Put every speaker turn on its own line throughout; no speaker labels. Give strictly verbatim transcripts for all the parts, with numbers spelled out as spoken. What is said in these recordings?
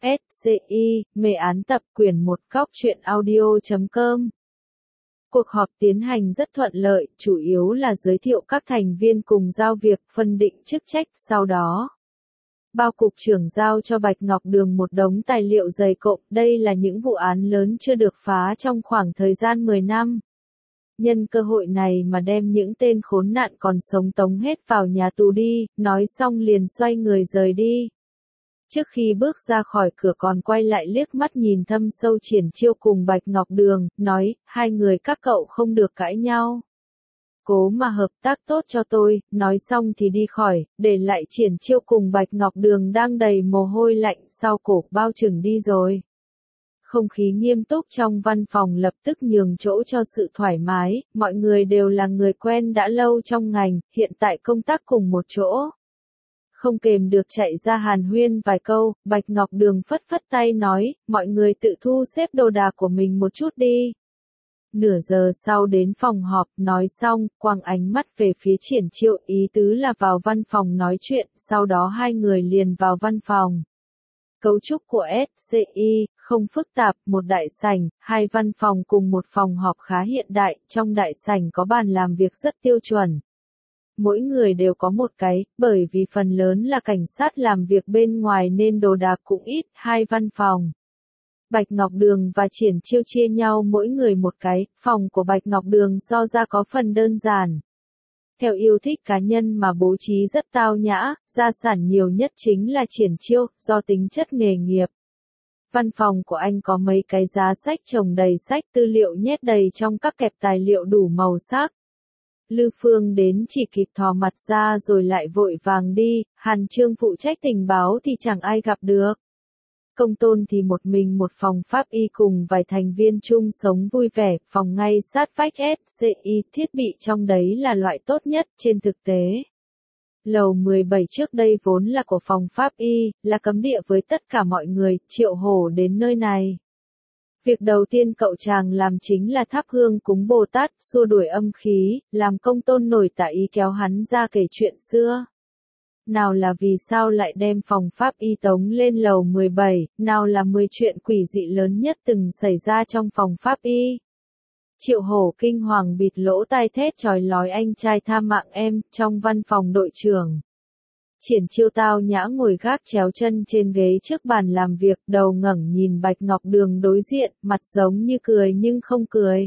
ét xê i, mê án tập quyển một góc truyện audio chấm com. Cuộc họp tiến hành rất thuận lợi, chủ yếu là giới thiệu các thành viên cùng giao việc, phân định chức trách, sau đó. Bao cục trưởng giao cho Bạch Ngọc Đường một đống tài liệu dày cộm, đây là những vụ án lớn chưa được phá trong khoảng thời gian mười năm. Nhân cơ hội này mà đem những tên khốn nạn còn sống tống hết vào nhà tù đi, nói xong liền xoay người rời đi. Trước khi bước ra khỏi cửa còn quay lại liếc mắt nhìn thâm sâu Triển Chiêu cùng Bạch Ngọc Đường, nói, hai người các cậu không được cãi nhau. Cố mà hợp tác tốt cho tôi, nói xong thì đi khỏi, để lại Triển Chiêu cùng Bạch Ngọc Đường đang đầy mồ hôi lạnh sau cổ bao chừng đi rồi. Không khí nghiêm túc trong văn phòng lập tức nhường chỗ cho sự thoải mái, mọi người đều là người quen đã lâu trong ngành, hiện tại công tác cùng một chỗ. Không kềm được chạy ra hàn huyên vài câu, Bạch Ngọc Đường phất phất tay nói, mọi người tự thu xếp đồ đạc của mình một chút đi. Nửa giờ sau đến phòng họp, nói xong, quăng ánh mắt về phía Triển Chiêu, ý tứ là vào văn phòng nói chuyện, sau đó hai người liền vào văn phòng. Cấu trúc của ét xê i, không phức tạp, một đại sảnh, hai văn phòng cùng một phòng họp khá hiện đại, trong đại sảnh có bàn làm việc rất tiêu chuẩn. Mỗi người đều có một cái, bởi vì phần lớn là cảnh sát làm việc bên ngoài nên đồ đạc cũng ít, hai văn phòng. Bạch Ngọc Đường và Triển Chiêu chia nhau mỗi người một cái, phòng của Bạch Ngọc Đường so ra có phần đơn giản. Theo yêu thích cá nhân mà bố trí rất tao nhã, gia sản nhiều nhất chính là Triển Chiêu, do tính chất nghề nghiệp. Văn phòng của anh có mấy cái giá sách chồng đầy sách tư liệu nhét đầy trong các kẹp tài liệu đủ màu sắc. Lư Phương đến chỉ kịp thò mặt ra rồi lại vội vàng đi, Hàn Trương phụ trách tình báo thì chẳng ai gặp được. Công Tôn thì một mình một phòng pháp y cùng vài thành viên chung sống vui vẻ, phòng ngay sát vách ét xê i, thiết bị trong đấy là loại tốt nhất trên thực tế. Lầu mười bảy trước đây vốn là của phòng pháp y, là cấm địa với tất cả mọi người, Triệu Hổ đến nơi này. Việc đầu tiên cậu chàng làm chính là thắp hương cúng Bồ Tát, xua đuổi âm khí, làm Công Tôn nổi tạ ý kéo hắn ra kể chuyện xưa. Nào là vì sao lại đem phòng pháp y tống lên lầu mười bảy, nào là mười chuyện quỷ dị lớn nhất từng xảy ra trong phòng pháp y. Triệu Hổ kinh hoàng bịt lỗ tai thét chói lói anh trai tha mạng em, trong văn phòng đội trưởng. Triển Chiêu tao nhã ngồi gác chéo chân trên ghế trước bàn làm việc, đầu ngẩng nhìn Bạch Ngọc Đường đối diện, mặt giống như cười nhưng không cười.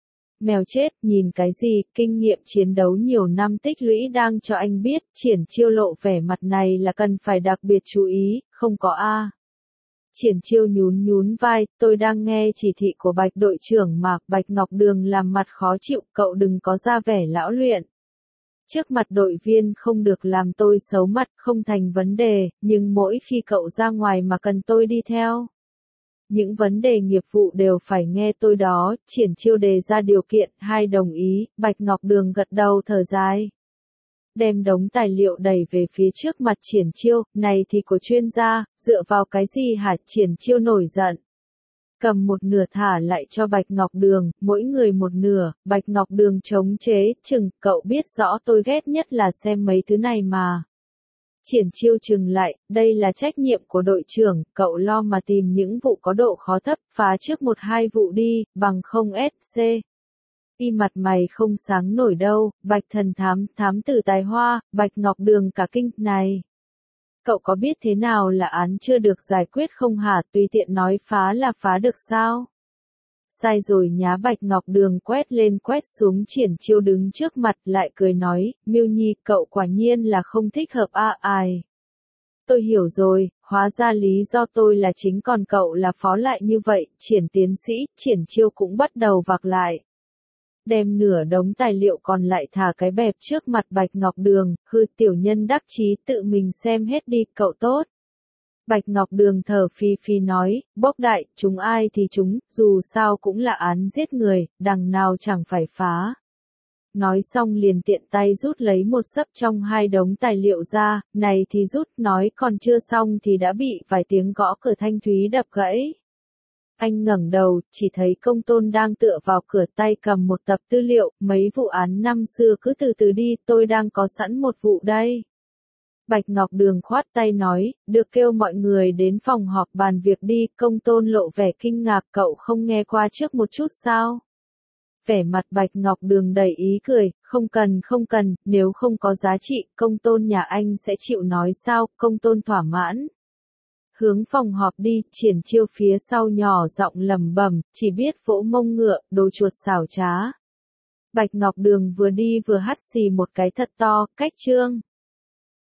Mèo chết, nhìn cái gì, kinh nghiệm chiến đấu nhiều năm tích lũy đang cho anh biết, Triển Chiêu lộ vẻ mặt này là cần phải đặc biệt chú ý, không có a. Triển Chiêu nhún nhún vai, tôi đang nghe chỉ thị của Bạch đội trưởng mà, Bạch Ngọc Đường làm mặt khó chịu, cậu đừng có ra vẻ lão luyện. Trước mặt đội viên không được làm tôi xấu mặt, không thành vấn đề, nhưng mỗi khi cậu ra ngoài mà cần tôi đi theo. Những vấn đề nghiệp vụ đều phải nghe tôi đó, Triển Chiêu đề ra điều kiện, hai đồng ý, Bạch Ngọc Đường gật đầu thở dài. Đem đống tài liệu đẩy về phía trước mặt Triển Chiêu, này thì của chuyên gia, dựa vào cái gì hả? Triển Chiêu nổi giận. Cầm một nửa thả lại cho Bạch Ngọc Đường, mỗi người một nửa, Bạch Ngọc Đường chống chế, chừng, cậu biết rõ tôi ghét nhất là xem mấy thứ này mà. Triển Chiêu chừng lại, đây là trách nhiệm của đội trưởng, cậu lo mà tìm những vụ có độ khó thấp, phá trước một hai vụ đi, bằng không ét xê. Y mặt mày không sáng nổi đâu, Bạch thần thám, thám tử tài hoa, Bạch Ngọc Đường cả kinh, này. Cậu có biết thế nào là án chưa được giải quyết không hả, tùy tiện nói phá là phá được sao? Sai rồi nhá. Bạch Ngọc Đường quét lên quét xuống, Triển Chiêu đứng trước mặt lại cười nói, Miêu Nhi, cậu quả nhiên là không thích hợp a à, ai. Tôi hiểu rồi, hóa ra lý do tôi là chính còn cậu là phó lại như vậy, Triển tiến sĩ, Triển Chiêu cũng bắt đầu vạc lại. Đem nửa đống tài liệu còn lại thả cái bẹp trước mặt Bạch Ngọc Đường, hư tiểu nhân đắc chí tự mình xem hết đi, cậu tốt. Bạch Ngọc Đường thở phì phì nói, bốc đại, chúng ai thì chúng, dù sao cũng là án giết người, đằng nào chẳng phải phá. Nói xong liền tiện tay rút lấy một xấp trong hai đống tài liệu ra, này thì rút, nói còn chưa xong thì đã bị vài tiếng gõ cửa thanh thúy đập gãy. Anh ngẩng đầu, chỉ thấy Công Tôn đang tựa vào cửa tay cầm một tập tư liệu, mấy vụ án năm xưa cứ từ từ đi, tôi đang có sẵn một vụ đây. Bạch Ngọc Đường khoát tay nói, được kêu mọi người đến phòng họp bàn việc đi, Công Tôn lộ vẻ kinh ngạc, cậu không nghe qua trước một chút sao? Vẻ mặt Bạch Ngọc Đường đầy ý cười, không cần không cần, nếu không có giá trị, Công Tôn nhà anh sẽ chịu nói sao, Công Tôn thỏa mãn. Hướng phòng họp đi, Triển Chiêu phía sau nhỏ giọng lẩm bẩm, chỉ biết vỗ mông ngựa, đồ chuột xảo trá. Bạch Ngọc Đường vừa đi vừa hắt xì một cái thật to, cách trương.